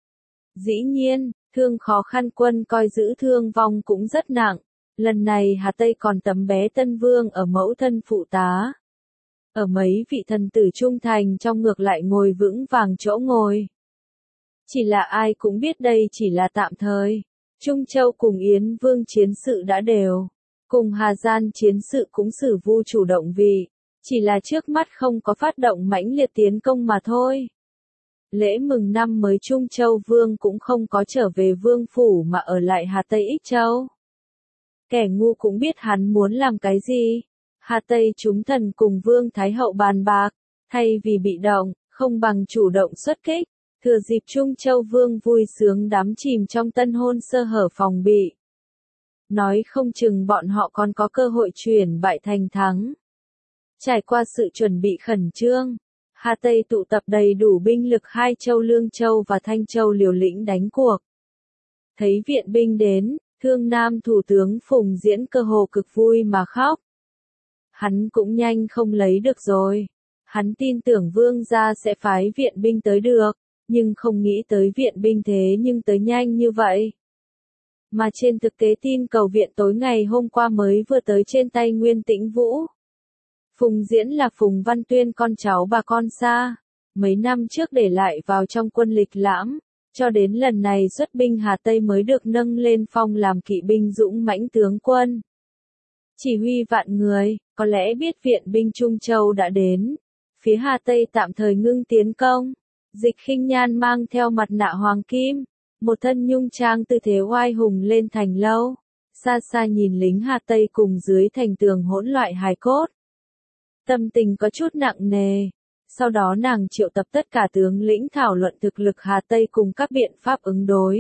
Dĩ nhiên, thương khó khăn quân coi giữ thương vong cũng rất nặng. Lần này Hà Tây còn tấm bé Tân Vương ở mẫu thân phụ tá. Ở mấy vị thần tử trung thành trong ngược lại ngồi vững vàng chỗ ngồi. Chỉ là ai cũng biết đây chỉ là tạm thời. Trung Châu cùng Yến Vương chiến sự đã đều. Cùng Hà Gian chiến sự cũng sử vu chủ động vì, chỉ là trước mắt không có phát động mãnh liệt tiến công mà thôi. Lễ mừng năm mới Trung Châu Vương cũng không có trở về Vương Phủ mà ở lại Hà Tây Ích Châu. Kẻ ngu cũng biết hắn muốn làm cái gì. Hà Tây chúng thần cùng Vương Thái Hậu bàn bạc, thay vì bị động, không bằng chủ động xuất kích, thừa dịp Trung Châu Vương vui sướng đắm chìm trong tân hôn sơ hở phòng bị. Nói không chừng bọn họ còn có cơ hội chuyển bại thành thắng. Trải qua sự chuẩn bị khẩn trương, Hà Tây tụ tập đầy đủ binh lực hai châu Lương Châu và Thanh Châu liều lĩnh đánh cuộc. Thấy viện binh đến, Thương Nam thủ tướng Phùng Diễn cơ hồ cực vui mà khóc. Hắn cũng nhanh không lấy được rồi. Hắn tin tưởng vương gia sẽ phái viện binh tới được. nhưng không nghĩ tới viện binh thế nhưng tới nhanh như vậy. Mà trên thực tế tin cầu viện tối ngày hôm qua mới vừa tới trên tay Nguyên Tĩnh Vũ. Phùng Diễn là Phùng Văn Tuyên con cháu bà con xa, mấy năm trước để lại vào trong quân lịch lãm, cho đến lần này xuất binh Hà Tây mới được nâng lên phong làm kỵ binh dũng mãnh tướng quân. Chỉ huy vạn người, có lẽ biết viện binh Trung Châu đã đến. Phía Hà Tây tạm thời ngưng tiến công. Dịch Khinh Nhan mang theo mặt nạ hoàng kim, một thân nhung trang tư thế oai hùng lên thành lâu. Xa xa nhìn lính Hà Tây cùng dưới thành tường hỗn loạn hài cốt. Tâm tình có chút nặng nề. Sau đó nàng triệu tập tất cả tướng lĩnh thảo luận thực lực Hà Tây cùng các biện pháp ứng đối.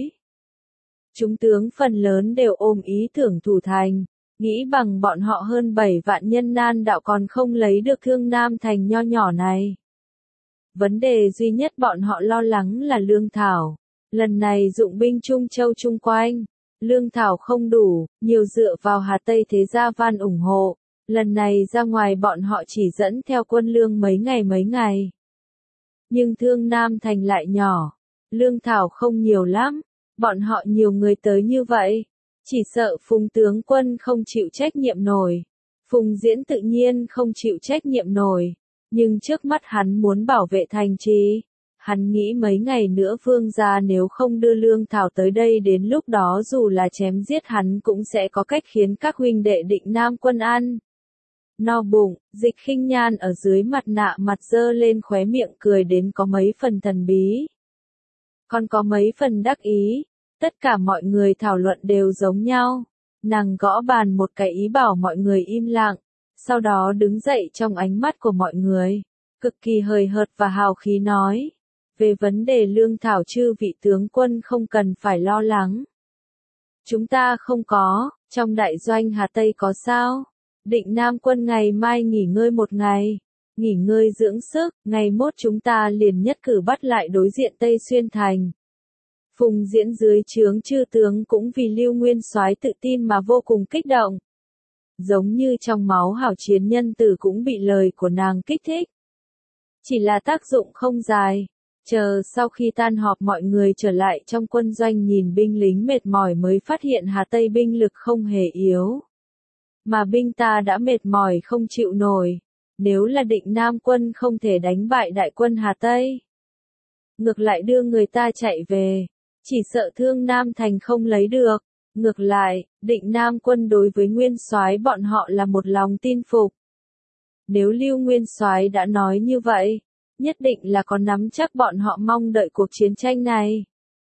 Chúng tướng phần lớn đều ôm ý tưởng thủ thành, nghĩ bằng bọn họ hơn 7 vạn nhân nan đạo còn không lấy được Thương Nam thành nho nhỏ này. Vấn đề duy nhất bọn họ lo lắng là lương thảo. Lần này dụng binh Trung Châu chung quanh, lương thảo không đủ, nhiều dựa vào Hà Tây thế gia van ủng hộ. Lần này ra ngoài bọn họ chỉ dẫn theo quân lương mấy ngày. Nhưng Thương Nam thành lại nhỏ, lương thảo không nhiều lắm, bọn họ nhiều người tới như vậy, chỉ sợ Phùng tướng quân không chịu trách nhiệm nổi. Phùng Diễn tự nhiên không chịu trách nhiệm nổi, nhưng trước mắt hắn muốn bảo vệ thành trì. Hắn nghĩ mấy ngày nữa vương gia nếu không đưa lương thảo tới đây đến lúc đó dù là chém giết hắn cũng sẽ có cách khiến các huynh đệ Định Nam quân ăn. No bụng, Dịch Khinh Nhan ở dưới mặt nạ mặt dơ lên khóe miệng cười đến có mấy phần thần bí. Còn có mấy phần đắc ý, tất cả mọi người thảo luận đều giống nhau. Nàng gõ bàn một cái ý bảo mọi người im lặng, sau đó đứng dậy trong ánh mắt của mọi người, cực kỳ hời hợt và hào khí nói. Về vấn đề lương thảo chư vị tướng quân không cần phải lo lắng. Chúng ta không có, trong đại doanh Hà Tây có sao? Định Nam quân ngày mai nghỉ ngơi một ngày, nghỉ ngơi dưỡng sức, ngày mốt chúng ta liền nhất cử bắt lại đối diện Tây Xuyên thành. Phùng Diễn dưới trướng chư tướng cũng vì Lưu Nguyên Soái tự tin mà vô cùng kích động. Giống như trong máu hảo chiến nhân tử cũng bị lời của nàng kích thích. Chỉ là tác dụng không dài, chờ sau khi tan họp mọi người trở lại trong quân doanh nhìn binh lính mệt mỏi mới phát hiện Hà Tây binh lực không hề yếu. Mà binh ta đã mệt mỏi không chịu nổi, nếu là Định Nam quân không thể đánh bại đại quân Hà Tây. Ngược lại đưa người ta chạy về, chỉ sợ Thương Nam thành không lấy được. Ngược lại, Định Nam quân đối với Nguyên Soái bọn họ là một lòng tin phục. Nếu Lưu Nguyên Soái đã nói như vậy, nhất định là có nắm chắc bọn họ mong đợi cuộc chiến tranh này.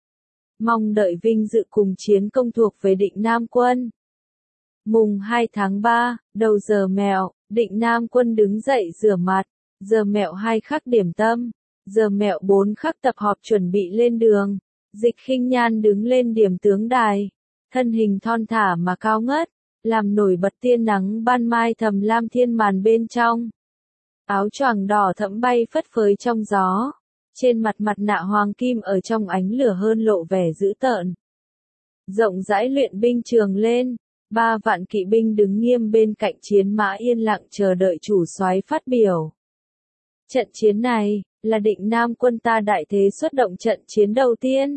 Mong đợi vinh dự cùng chiến công thuộc về Định Nam quân. Mùng 2 tháng 3, đầu giờ mẹo, Định Nam quân đứng dậy rửa mặt, giờ mẹo 2 khắc điểm tâm, giờ mẹo 4 khắc tập họp chuẩn bị lên đường. Dịch Khinh Nhan đứng lên điểm tướng đài, thân hình thon thả mà cao ngất, làm nổi bật tia nắng ban mai thầm lam thiên màn bên trong. Áo choàng đỏ thẫm bay phất phới trong gió, trên mặt mặt nạ hoàng kim ở trong ánh lửa hơn lộ vẻ dữ tợn. Rộng rãi luyện binh trường lên, 3 vạn kỵ binh đứng nghiêm bên cạnh chiến mã yên lặng chờ đợi chủ soái phát biểu. Trận chiến này, là Định Nam quân ta đại thế xuất động trận chiến đầu tiên.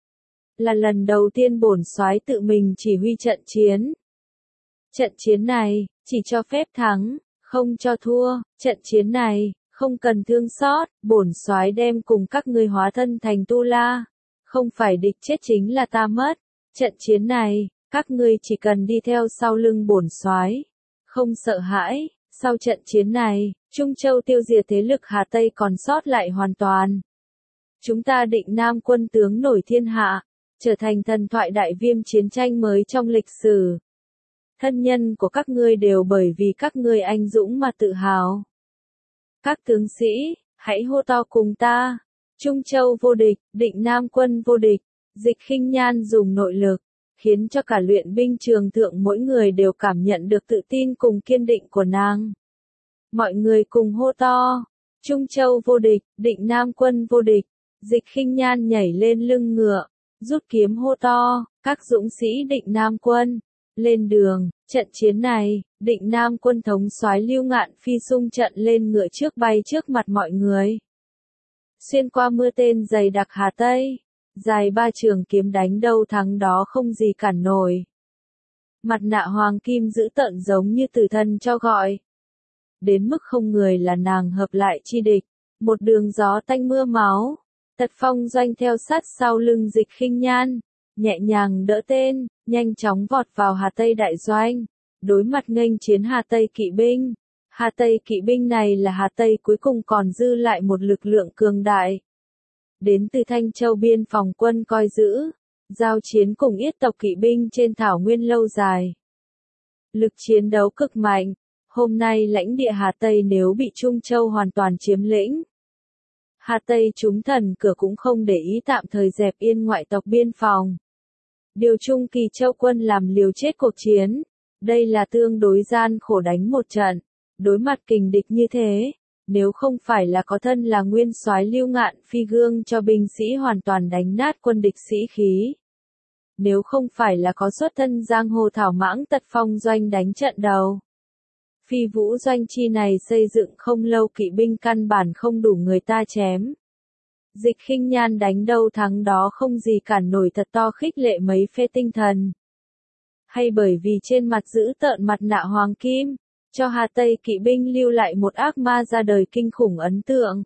Là lần đầu tiên bổn soái tự mình chỉ huy trận chiến. Trận chiến này, chỉ cho phép thắng, không cho thua. Trận chiến này, không cần thương xót, bổn soái đem cùng các ngươi hóa thân thành tu la. Không phải địch chết chính là ta mất. Trận chiến này, các ngươi chỉ cần đi theo sau lưng bổn soái, không sợ hãi. Sau trận chiến này, Trung Châu tiêu diệt thế lực Hà Tây còn sót lại hoàn toàn. Chúng ta Định Nam quân tướng nổi thiên hạ, trở thành thần thoại đại viêm chiến tranh mới trong lịch sử. Thân nhân của các ngươi đều bởi vì các ngươi anh dũng mà tự hào. Các tướng sĩ, hãy hô to cùng ta. Trung Châu vô địch, Định Nam quân vô địch. Dịch Khinh Nhan dùng nội lực, khiến cho cả luyện binh trường thượng mỗi người đều cảm nhận được tự tin cùng kiên định của nàng. Mọi người cùng hô to. Trung Châu vô địch, Định Nam quân vô địch. Dịch Khinh Nhan nhảy lên lưng ngựa, rút kiếm hô to, các dũng sĩ Định Nam quân, lên đường. Trận chiến này, Định Nam quân thống soái Lưu Ngạn Phi xung trận lên ngựa trước bay trước mặt mọi người. xuyên qua mưa tên dày đặc Hà Tây, dài 3 trường kiếm đánh đâu thắng đó không gì cản nổi. Mặt nạ hoàng kim dữ tợn giống như tử thần cho gọi. Đến mức không người là nàng hợp lại chi địch, một đường gió tanh mưa máu. Tật Phong Doanh theo sát sau lưng Dịch Khinh Nhan, nhẹ nhàng đỡ tên, nhanh chóng vọt vào Hà Tây đại doanh, đối mặt nghênh chiến Hà Tây kỵ binh. Hà Tây kỵ binh này là Hà Tây cuối cùng còn dư lại một lực lượng cường đại. Đến từ Thanh Châu biên phòng quân coi giữ, giao chiến cùng Yết tộc kỵ binh trên thảo nguyên lâu dài. Lực chiến đấu cực mạnh, hôm nay lãnh địa Hà Tây nếu bị Trung Châu hoàn toàn chiếm lĩnh. Hà Tây chúng thần cửa cũng không để ý tạm thời dẹp yên ngoại tộc biên phòng. Điều Trung Kỳ Châu quân làm liều chết cuộc chiến, đây là tương đối gian khổ đánh một trận, đối mặt kình địch như thế, nếu không phải là có thân là nguyên soái Lưu Ngạn Phi gương cho binh sĩ hoàn toàn đánh nát quân địch sĩ khí. Nếu không phải là có xuất thân giang hồ thảo mãng Tật Phong Doanh đánh trận đầu. Phi Vũ Doanh chi này xây dựng không lâu kỵ binh căn bản không đủ người ta chém. Dịch Khinh Nhan đánh đâu thắng đó không gì cản nổi thật to khích lệ mấy phê tinh thần. Hay bởi vì trên mặt giữ tợn mặt nạ hoàng kim, cho Hà Tây kỵ binh lưu lại một ác ma ra đời kinh khủng ấn tượng.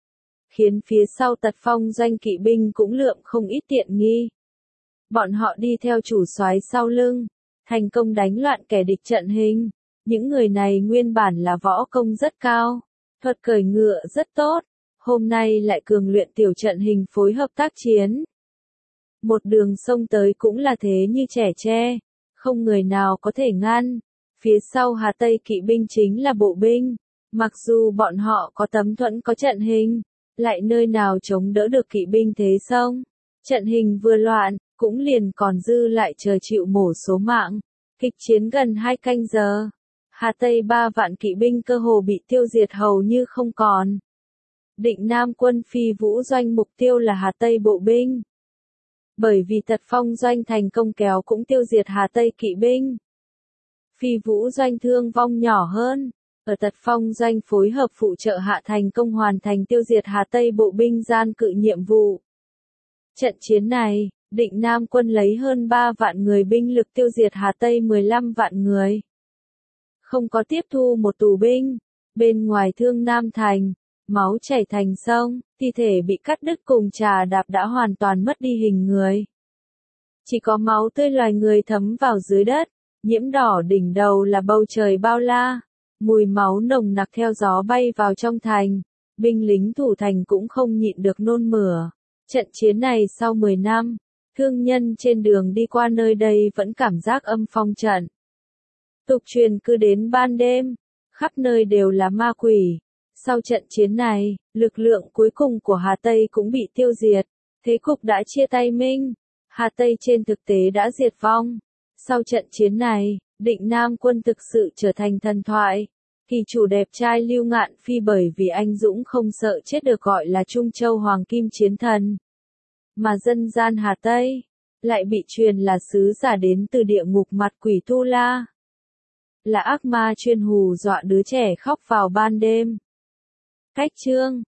Khiến phía sau Tật Phong Doanh kỵ binh cũng lượm không ít tiện nghi. Bọn họ đi theo chủ soái sau lưng, thành công đánh loạn kẻ địch trận hình. Những người này nguyên bản là võ công rất cao, thuật cởi ngựa rất tốt, hôm nay lại cường luyện tiểu trận hình phối hợp tác chiến. Một đường sông tới cũng là thế như trẻ tre, không người nào có thể ngăn. Phía sau Hà Tây kỵ binh chính là bộ binh, mặc dù bọn họ có tấm thuẫn có trận hình, lại nơi nào chống đỡ được kỵ binh thế sông. Trận hình vừa loạn, cũng liền còn dư lại chờ chịu mổ số mạng. Kịch chiến gần 2 canh giờ. Hà Tây 3 vạn kỵ binh cơ hồ bị tiêu diệt hầu như không còn. Định Nam quân Phi Vũ Doanh mục tiêu là Hà Tây bộ binh. Bởi vì Tật Phong Doanh thành công kéo cũng tiêu diệt Hà Tây kỵ binh. Phi Vũ Doanh thương vong nhỏ hơn. Ở Tật Phong Doanh phối hợp phụ trợ hạ thành công hoàn thành tiêu diệt Hà Tây bộ binh gian cự nhiệm vụ. Trận chiến này, Định Nam quân lấy hơn 3 vạn người binh lực tiêu diệt Hà Tây 15 vạn người. Không có tiếp thu một tù binh, bên ngoài Thương Nam thành, máu chảy thành sông, thi thể bị cắt đứt cùng trà đạp đã hoàn toàn mất đi hình người. Chỉ có máu tươi loài người thấm vào dưới đất, nhiễm đỏ đỉnh đầu là bầu trời bao la, mùi máu nồng nặc theo gió bay vào trong thành, binh lính thủ thành cũng không nhịn được nôn mửa. Trận chiến này sau 10 năm, thương nhân trên đường đi qua nơi đây vẫn cảm giác âm phong trận. Tục truyền cứ đến ban đêm, khắp nơi đều là ma quỷ. Sau trận chiến này, lực lượng cuối cùng của Hà Tây cũng bị tiêu diệt, thế cục đã chia tay minh. Hà Tây trên thực tế đã diệt vong. Sau trận chiến này, Định Nam quân thực sự trở thành thần thoại. Kỳ chủ đẹp trai Lưu Ngạn Phi bởi vì anh dũng không sợ chết được gọi là Trung Châu Hoàng Kim Chiến Thần. Mà dân gian Hà Tây, lại bị truyền là sứ giả đến từ địa ngục mặt quỷ Tu La. Là ác ma chuyên hù dọa đứa trẻ khóc vào ban đêm. Cách chương